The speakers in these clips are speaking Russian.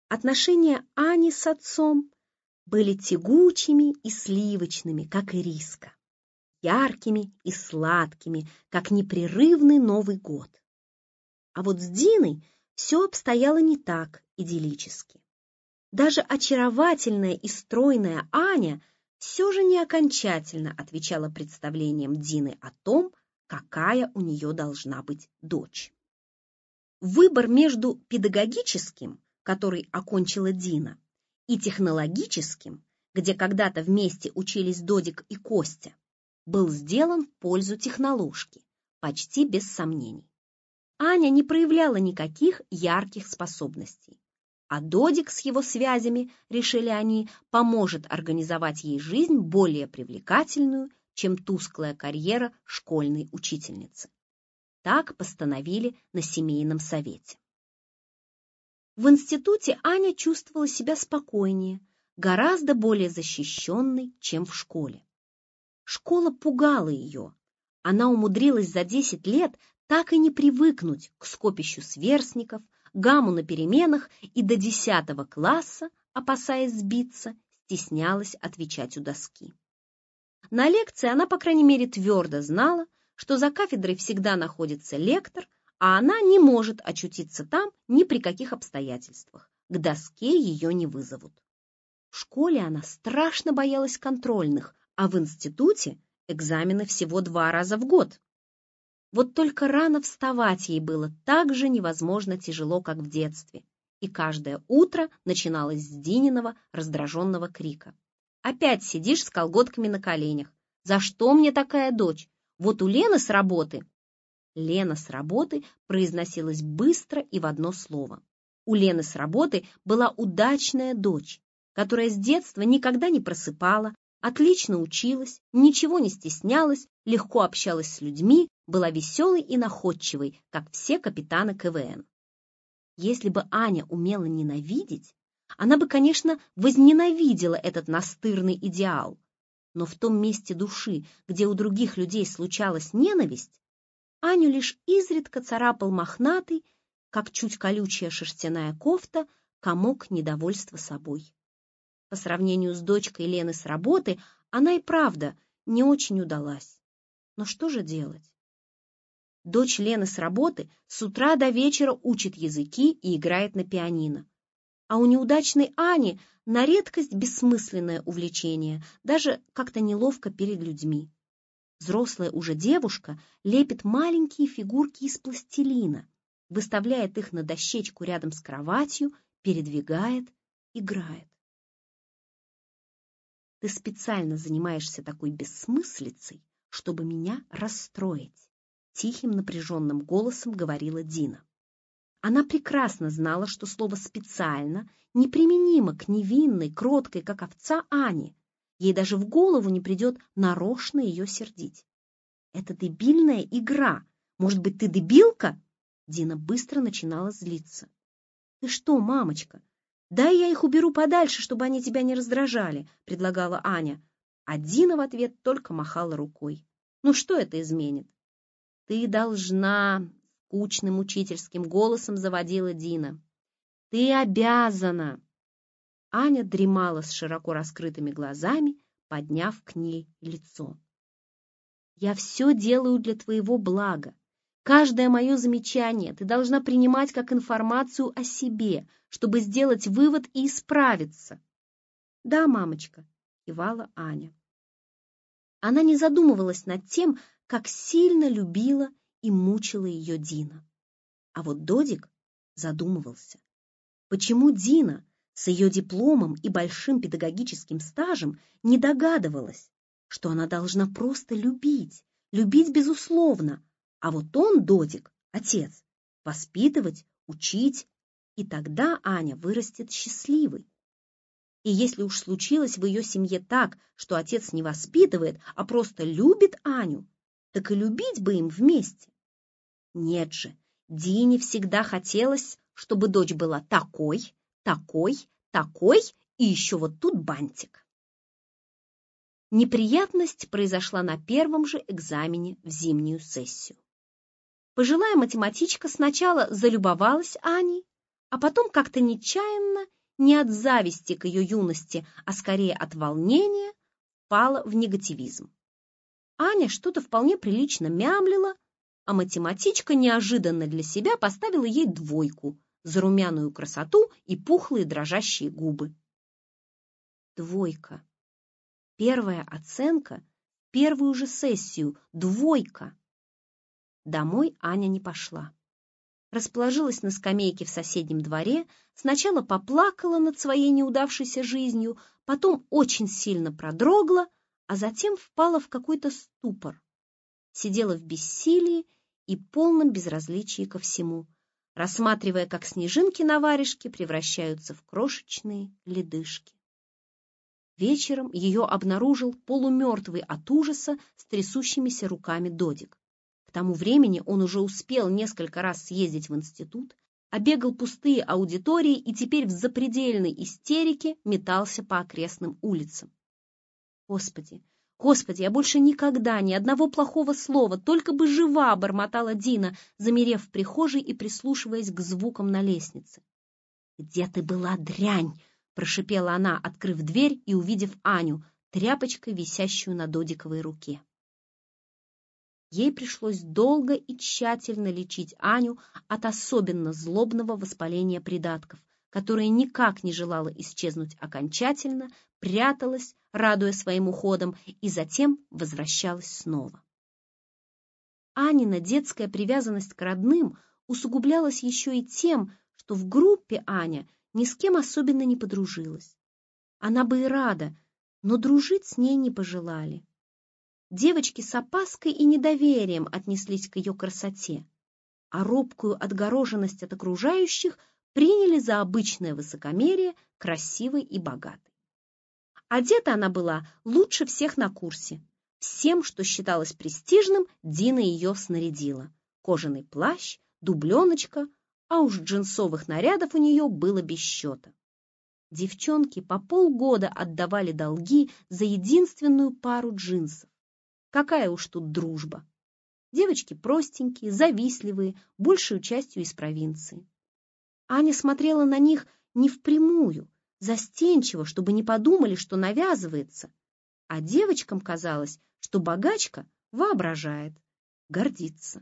Отношения Ани с отцом были тягучими и сливочными, как ириска, яркими и сладкими, как непрерывный Новый год. А вот с Диной все обстояло не так идиллически. Даже очаровательная и стройная Аня все же не окончательно отвечала представлениям Дины о том, какая у нее должна быть дочь. Выбор между педагогическим, который окончила Дина, и технологическим, где когда-то вместе учились Додик и Костя, был сделан в пользу техноложки, почти без сомнений. Аня не проявляла никаких ярких способностей, а Додик с его связями, решили они, поможет организовать ей жизнь более привлекательную, чем тусклая карьера школьной учительницы. Так постановили на семейном совете. В институте Аня чувствовала себя спокойнее, гораздо более защищенной, чем в школе. Школа пугала ее. Она умудрилась за 10 лет так и не привыкнуть к скопищу сверстников, гамму на переменах и до 10 класса, опасаясь сбиться, стеснялась отвечать у доски. На лекции она, по крайней мере, твердо знала, что за кафедрой всегда находится лектор, а она не может очутиться там ни при каких обстоятельствах. К доске ее не вызовут. В школе она страшно боялась контрольных, а в институте экзамены всего 2 раза в год. Вот только рано вставать ей было так же невозможно тяжело, как в детстве, и каждое утро начиналось с Дининого раздраженного крика. «Опять сидишь с колготками на коленях. За что мне такая дочь? Вот у Лены с работы...» Лена с работы произносилась быстро и в одно слово. У Лены с работы была удачная дочь, которая с детства никогда не просыпала, отлично училась, ничего не стеснялась, легко общалась с людьми, была веселой и находчивой, как все капитаны КВН. Если бы Аня умела ненавидеть, она бы, конечно, возненавидела этот настырный идеал. Но в том месте души, где у других людей случалась ненависть, Аню лишь изредка царапал мохнатый, как чуть колючая шерстяная кофта, комок недовольства собой. По сравнению с дочкой Лены с работы, она и правда не очень удалась. Но что же делать? Дочь Лены с работы с утра до вечера учит языки и играет на пианино. А у неудачной Ани на редкость бессмысленное увлечение, даже как-то неловко перед людьми. Взрослая уже девушка лепит маленькие фигурки из пластилина, выставляет их на дощечку рядом с кроватью, передвигает, играет. «Ты специально занимаешься такой бессмыслицей, чтобы меня расстроить», тихим напряженным голосом говорила Дина. Она прекрасно знала, что слово «специально» неприменимо к невинной, кроткой, как овца, Ане. Ей даже в голову не придет нарочно ее сердить. «Это дебильная игра. Может быть, ты дебилка?» Дина быстро начинала злиться. «Ты что, мамочка? Дай я их уберу подальше, чтобы они тебя не раздражали», предлагала Аня. А Дина в ответ только махала рукой. «Ну что это изменит?» «Ты должна», — скучным учительским голосом заводила Дина. «Ты обязана». Аня дремала с широко раскрытыми глазами, подняв к ней лицо. «Я все делаю для твоего блага. Каждое мое замечание ты должна принимать как информацию о себе, чтобы сделать вывод и исправиться». «Да, мамочка», — кивала Аня. Она не задумывалась над тем, как сильно любила и мучила ее Дина. А вот Додик задумывался. Почему Дина с ее дипломом и большим педагогическим стажем не догадывалась, что она должна просто любить, любить безусловно, а вот он, Додик, отец, воспитывать, учить, и тогда Аня вырастет счастливой. И если уж случилось в ее семье так, что отец не воспитывает, а просто любит Аню, так и любить бы им вместе. Нет же, Дине всегда хотелось, чтобы дочь была такой, такой, такой, и еще вот тут бантик. Неприятность произошла на первом же экзамене в зимнюю сессию. Пожилая математичка сначала залюбовалась Аней, А потом как-то нечаянно, не от зависти к ее юности, а скорее от волнения, впала в негативизм. Аня что-то вполне прилично мямлила, а математичка неожиданно для себя поставила ей 2 за румяную красоту и пухлые дрожащие губы. 2. Первая оценка, первую же сессию, 2. Домой Аня не пошла. Расположилась на скамейке в соседнем дворе, сначала поплакала над своей неудавшейся жизнью, потом очень сильно продрогла, а затем впала в какой-то ступор. Сидела в бессилии и полном безразличии ко всему, рассматривая, как снежинки на варежке превращаются в крошечные ледышки. Вечером ее обнаружил полумертвый от ужаса с трясущимися руками Додик. К тому времени он уже успел несколько раз съездить в институт, обегал пустые аудитории и теперь в запредельной истерике метался по окрестным улицам. «Господи, Господи, я больше никогда ни одного плохого слова, только бы жива!» — бормотала Дина, замерев в прихожей и прислушиваясь к звукам на лестнице. «Где ты была, дрянь?» — прошипела она, открыв дверь и увидев Аню, тряпочкой, висящую на Додиковой руке. Ей пришлось долго и тщательно лечить Аню от особенно злобного воспаления придатков, которое никак не желало исчезнуть окончательно, пряталось, радуя своим уходом, и затем возвращалось снова. Анина детская привязанность к родным усугублялась еще и тем, что в группе Аня ни с кем особенно не подружилась. Она бы и рада, но дружить с ней не пожелали. Девочки с опаской и недоверием отнеслись к ее красоте, а робкую отгороженность от окружающих приняли за обычное высокомерие красивой и богатой. Одета она была лучше всех на курсе. Всем, что считалось престижным, Дина ее снарядила. Кожаный плащ, дубленочка, а уж джинсовых нарядов у нее было без счета. Девчонки по полгода отдавали долги за единственную пару джинсов. Какая уж тут дружба. Девочки простенькие, завистливые, большей частью из провинции. Аня смотрела на них не впрямую, застенчиво, чтобы не подумали, что навязывается. А девочкам казалось, что богачка воображает, гордится.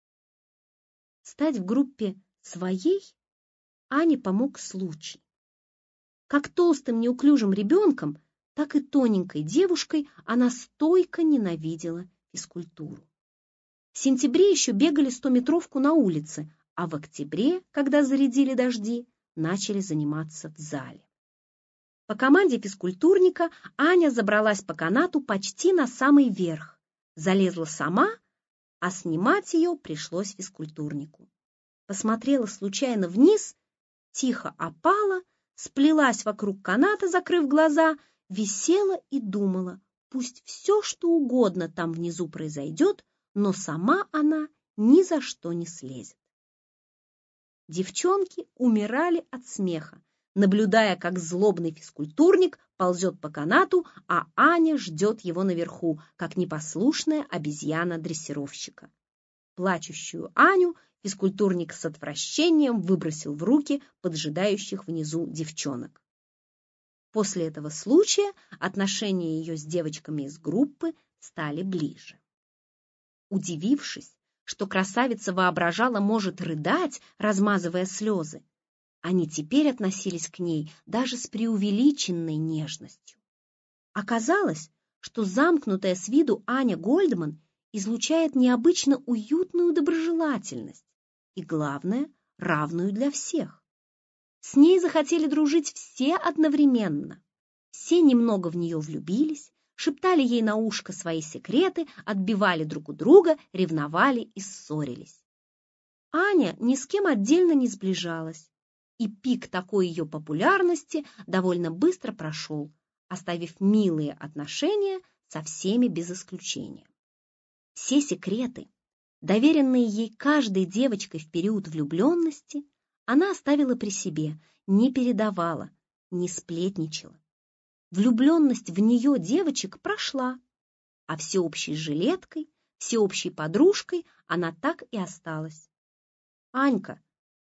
Стать в группе своей Ане помог случай. Как толстым неуклюжим ребенком, так и тоненькой девушкой она стойко ненавидела физкультуру. В сентябре еще бегали 100-метровку на улице, а в октябре, когда зарядили дожди, начали заниматься в зале. По команде физкультурника Аня забралась по канату почти на самый верх, залезла сама, а снимать ее пришлось физкультурнику. Посмотрела случайно вниз, тихо опала, сплелась вокруг каната, закрыв глаза, висела и думала, пусть все, что угодно там внизу произойдет, но сама она ни за что не слезет. Девчонки умирали от смеха, наблюдая, как злобный физкультурник ползет по канату, а Аня ждет его наверху, как непослушная обезьяна дрессировщика. Плачущую Аню физкультурник с отвращением выбросил в руки поджидающих внизу девчонок. После этого случая отношения ее с девочками из группы стали ближе. Удивившись, что красавица воображала может рыдать, размазывая слезы, они теперь относились к ней даже с преувеличенной нежностью. Оказалось, что замкнутая с виду Аня Гольдман излучает необычно уютную доброжелательность и, главное, равную для всех. С ней захотели дружить все одновременно. Все немного в нее влюбились, шептали ей на ушко свои секреты, отбивали друг у друга, ревновали и ссорились. Аня ни с кем отдельно не сближалась, и пик такой ее популярности довольно быстро прошел, оставив милые отношения со всеми без исключения. Все секреты, доверенные ей каждой девочкой в период влюбленности, она оставила при себе, не передавала, не сплетничала. Влюбленность в нее девочек прошла, а всеобщей жилеткой, всеобщей подружкой она так и осталась. Анька,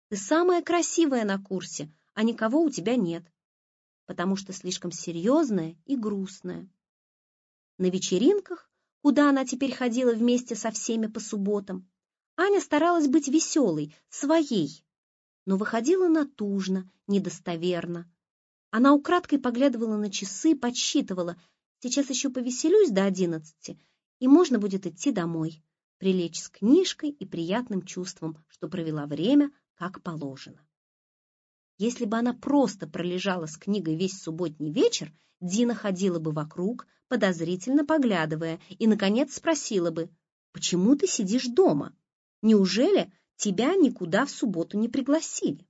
Ты самая красивая на курсе, а никого у тебя нет, потому что слишком серьезная и грустная. На вечеринках, куда она теперь ходила вместе со всеми по субботам, Аня старалась быть веселой, своей, но выходила натужно, недостоверно. Она украдкой поглядывала на часы, подсчитывала: сейчас еще повеселюсь до 11, и можно будет идти домой, прилечь с книжкой и приятным чувством, что провела время как положено. Если бы она просто пролежала с книгой весь субботний вечер, Дина ходила бы вокруг, подозрительно поглядывая, и, наконец, спросила бы: «Почему ты сидишь дома? Неужели тебя никуда в субботу не пригласили?»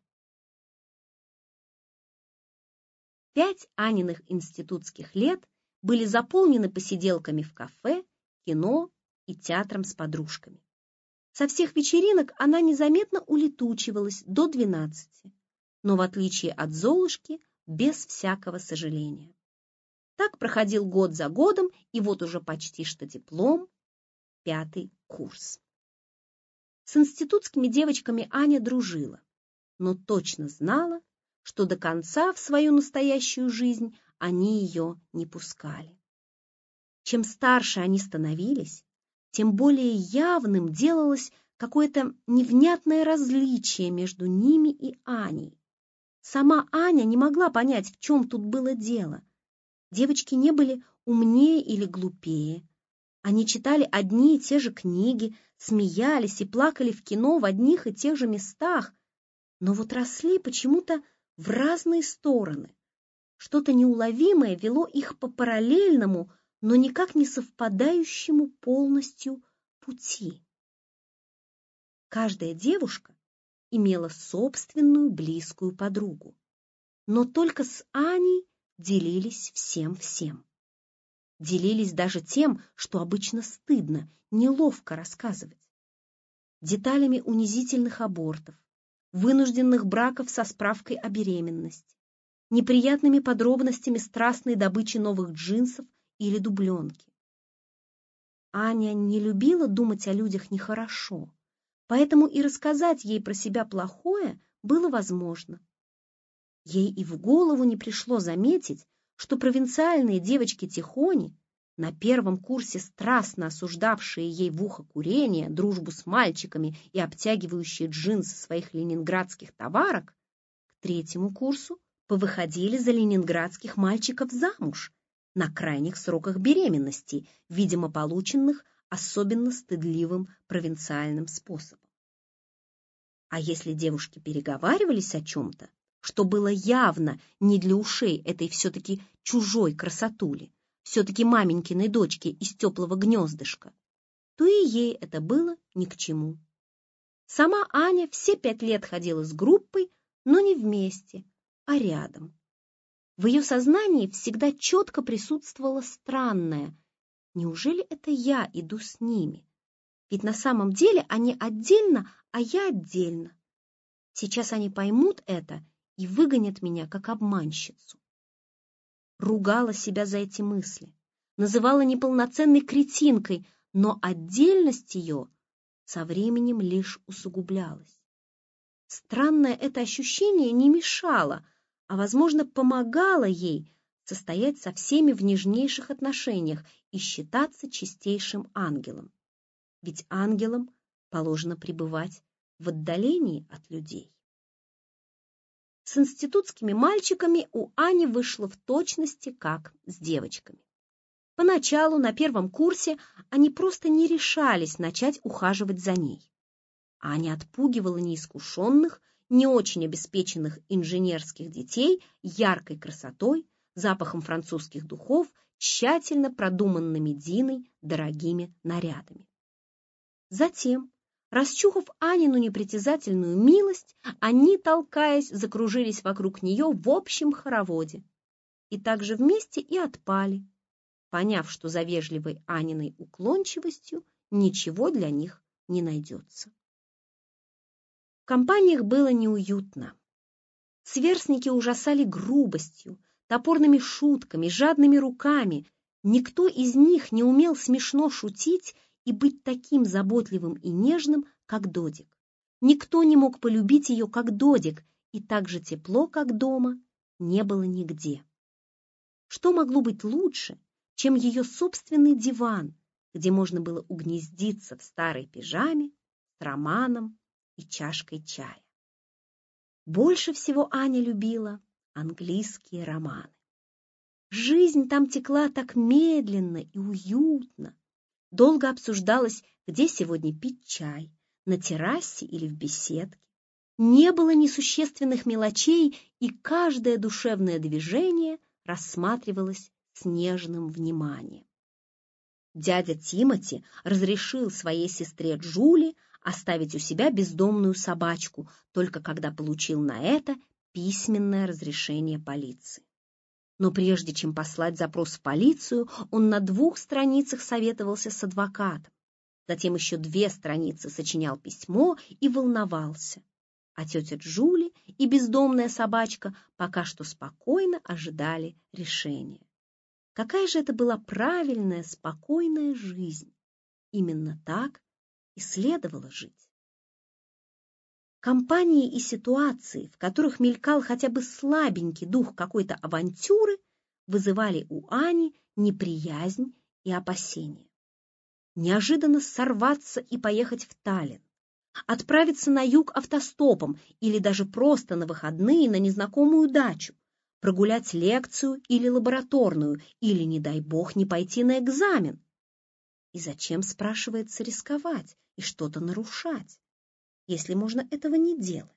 5 Аниных институтских лет были заполнены посиделками в кафе, кино и театром с подружками. Со всех вечеринок она незаметно улетучивалась до 12, но, в отличие от Золушки, без всякого сожаления. Так проходил год за годом, и вот уже почти что диплом, 5 курс. С институтскими девочками Аня дружила, но точно знала, что до конца в свою настоящую жизнь они ее не пускали. Чем старше они становились, тем более явным делалось какое-то невнятное различие между ними и Аней. Сама Аня не могла понять, в чем тут было дело. Девочки не были умнее или глупее. Они читали одни и те же книги, смеялись и плакали в кино в одних и тех же местах, но вот росли почему-то в разные стороны. Что-то неуловимое вело их по параллельному, но никак не совпадающему полностью пути. Каждая девушка имела собственную близкую подругу, но только с Аней делились всем-всем. Делились даже тем, что обычно стыдно, неловко рассказывать. Деталями унизительных абортов, вынужденных браков со справкой о беременности, неприятными подробностями страстной добычи новых джинсов или дубленки. Аня не любила думать о людях нехорошо, поэтому и рассказать ей про себя плохое было возможно. Ей и в голову не пришло заметить, что провинциальные девочки-тихони, на первом курсе страстно осуждавшие ей в ухо курение, дружбу с мальчиками и обтягивающие джинсы своих ленинградских товарок, к 3-му курсу повыходили за ленинградских мальчиков замуж на крайних сроках беременности, видимо, полученных особенно стыдливым провинциальным способом. А если девушки переговаривались о чем-то, что было явно не для ушей этой все-таки чужой красотули, все-таки маменькиной дочки из теплого гнездышка, то и ей это было ни к чему. Сама Аня все 5 лет ходила с группой, но не вместе, а рядом. В ее сознании всегда четко присутствовало странное: неужели это я иду с ними? Ведь на самом деле они отдельно, а я отдельно. Сейчас они поймут это и выгонят меня как обманщицу. Ругала себя за эти мысли, называла неполноценной кретинкой, но отдельность ее со временем лишь усугублялась. Странное это ощущение не мешало, а, возможно, помогало ей состоять со всеми в нежнейших отношениях и считаться чистейшим ангелом. Ведь ангелам положено пребывать в отдалении от людей. С институтскими мальчиками у Ани вышло в точности как с девочками. Поначалу, на первом курсе, они просто не решались начать ухаживать за ней. Аня отпугивала неискушенных, не очень обеспеченных инженерских детей яркой красотой, запахом французских духов, тщательно продуманными Диной дорогими нарядами. Затем, расчухав Анину непритязательную милость, они, толкаясь, закружились вокруг нее в общем хороводе. И также вместе и отпали, поняв, что за вежливой Аниной уклончивостью ничего для них не найдется. В компаниях было неуютно. Сверстники ужасали грубостью, топорными шутками, жадными руками. Никто из них не умел смешно шутить и быть таким заботливым и нежным, как Додик. Никто не мог полюбить ее, как Додик, и так же тепло, как дома, не было нигде. Что могло быть лучше, чем ее собственный диван, где можно было угнездиться в старой пижаме с романом и чашкой чая? Больше всего Аня любила английские романы. Жизнь там текла так медленно и уютно. Долго обсуждалось, где сегодня пить чай, на террасе или в беседке. Не было несущественных мелочей, и каждое душевное движение рассматривалось с нежным вниманием. Дядя Тимоти разрешил своей сестре Джули оставить у себя бездомную собачку, только когда получил на это письменное разрешение полиции. Но прежде чем послать запрос в полицию, он на 2 страницах советовался с адвокатом. Затем еще 2 страницы сочинял письмо и волновался. А тетя Джули и бездомная собачка пока что спокойно ожидали решения. Какая же это была правильная, спокойная жизнь. Именно так и следовало жить. Компании и ситуации, в которых мелькал хотя бы слабенький дух какой-то авантюры, вызывали у Ани неприязнь и опасения. Неожиданно сорваться и поехать в Таллин, отправиться на юг автостопом или даже просто на выходные на незнакомую дачу, прогулять лекцию или лабораторную, или, не дай бог, не пойти на экзамен. И зачем, спрашивается, рисковать и что-то нарушать, если можно этого не делать?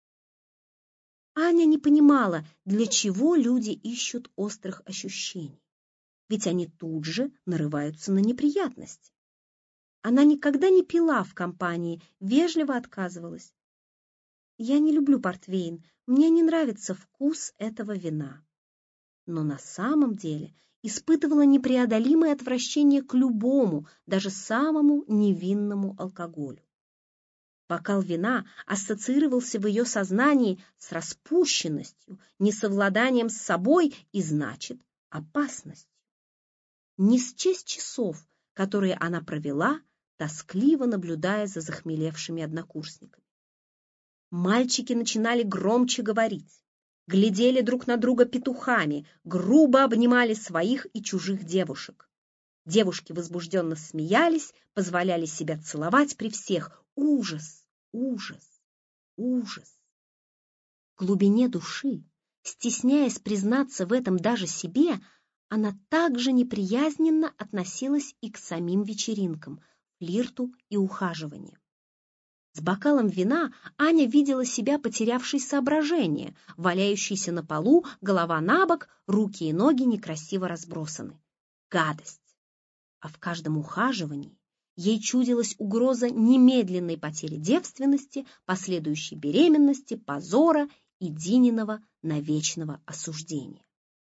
Аня не понимала, для чего люди ищут острых ощущений, ведь они тут же нарываются на неприятности. Она никогда не пила в компании, вежливо отказывалась. «Я не люблю портвейн, мне не нравится вкус этого вина». Но на самом деле испытывала непреодолимое отвращение к любому, даже самому невинному алкоголю. Бокал вина ассоциировался в ее сознании с распущенностью, несовладанием с собой и, значит, опасностью. Не счесть часов, которые она провела, тоскливо наблюдая за захмелевшими однокурсниками. Мальчики начинали громче говорить, глядели друг на друга петухами, грубо обнимали своих и чужих девушек. Девушки возбужденно смеялись, позволяли себя целовать при всех. Ужас, ужас, ужас. В глубине души, стесняясь признаться в этом даже себе, она также неприязненно относилась и к самим вечеринкам, флирту и ухаживанию. С бокалом вина Аня видела себя потерявшей соображение, валяющейся на полу, голова на бок, руки и ноги некрасиво разбросаны. Гадость! А в каждом ухаживании ей чудилась угроза немедленной потери девственности, последующей беременности, позора и Дининого навечного осуждения.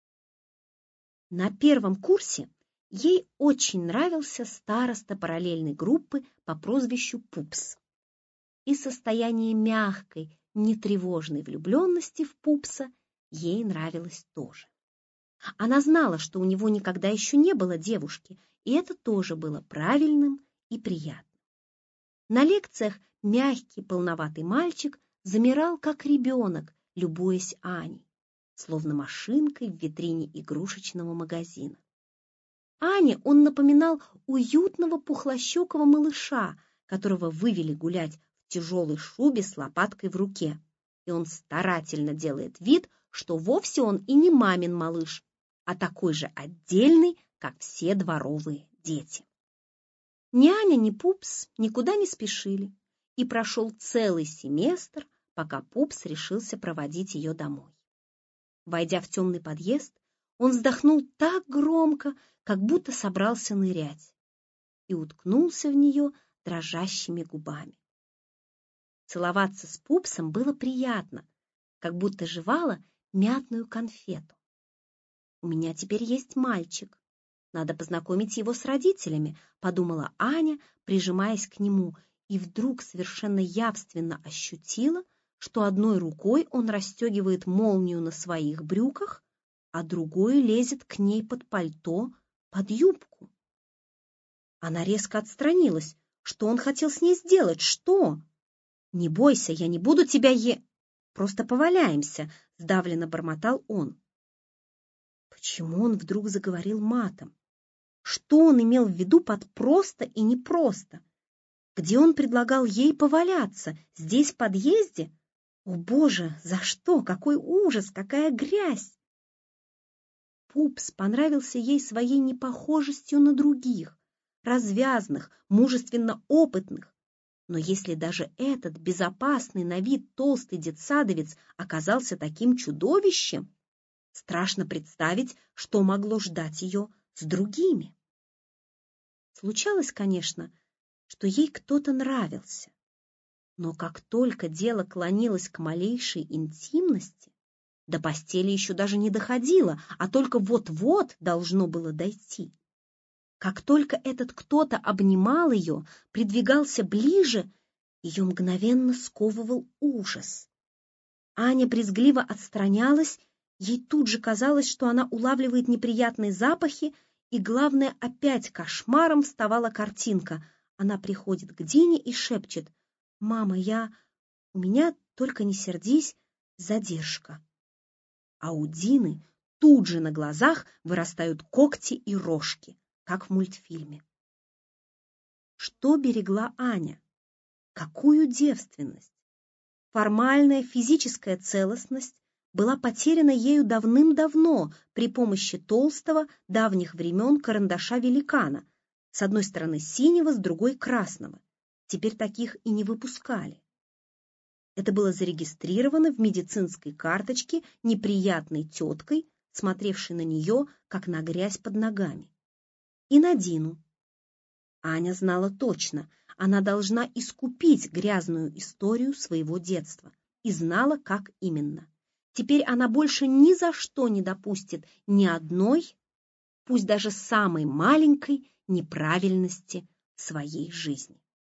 На 1 курсе ей очень нравился староста параллельной группы по прозвищу Пупс. И состояние мягкой, нетревожной влюбленности в Пупса ей нравилось тоже. Она знала, что у него никогда еще не было девушки, и это тоже было правильным и приятным. На лекциях мягкий, полноватый мальчик замирал, как ребенок, любуясь Аней, словно машинкой в витрине игрушечного магазина. Ане он напоминал уютного пухлощекого малыша, которого вывели гулять в тяжелой шубе с лопаткой в руке, и он старательно делает вид, что вовсе он и не мамин малыш, а такой же отдельный, как все дворовые дети. Ни Аня, ни Пупс никуда не спешили, и прошел целый семестр, пока Пупс решился проводить ее домой. Войдя в темный подъезд, он вздохнул так громко, как будто собрался нырять, и уткнулся в нее дрожащими губами. Целоваться с Пупсом было приятно, как будто жевала мятную конфету. «У меня теперь есть мальчик. Надо познакомить его с родителями», — подумала Аня, прижимаясь к нему, и вдруг совершенно явственно ощутила, что одной рукой он расстегивает молнию на своих брюках, а другой лезет к ней под пальто, под юбку. Она резко отстранилась. Что он хотел с ней сделать? Что? «Не бойся, я не буду тебя Просто поваляемся», — сдавленно бормотал он. Почему он вдруг заговорил матом? Что он имел в виду под «просто» и «непросто»? Где он предлагал ей поваляться? Здесь, в подъезде? О, Боже, за что? Какой ужас, какая грязь! Пупс понравился ей своей непохожестью на других, развязных, мужественно опытных. Но если даже этот безопасный на вид толстый детсадовец оказался таким чудовищем, страшно представить, что могло ждать ее с другими. Случалось, конечно, что ей кто-то нравился. Но как только дело клонилось к малейшей интимности, до постели еще даже не доходило, а только вот-вот должно было дойти. Как только этот кто-то обнимал ее, придвигался ближе, ее мгновенно сковывал ужас. Аня брезгливо отстранялась, ей тут же казалось, что она улавливает неприятные запахи, и, главное, опять кошмаром вставала картинка. Она приходит к Дине и шепчет: «Мама, у меня, только не сердись, задержка». А у Дины тут же на глазах вырастают когти и рожки, как в мультфильме. Что берегла Аня? Какую девственность? Формальная физическая целостность была потеряна ею давным-давно при помощи толстого давних времен карандаша-великана, с одной стороны синего, с другой красного. Теперь таких и не выпускали. Это было зарегистрировано в медицинской карточке неприятной теткой, смотревшей на нее, как на грязь под ногами. И на Дину. Аня знала точно, она должна искупить грязную историю своего детства, и знала, как именно. Теперь она больше ни за что не допустит ни одной, пусть даже самой маленькой, неправильности в своей жизни.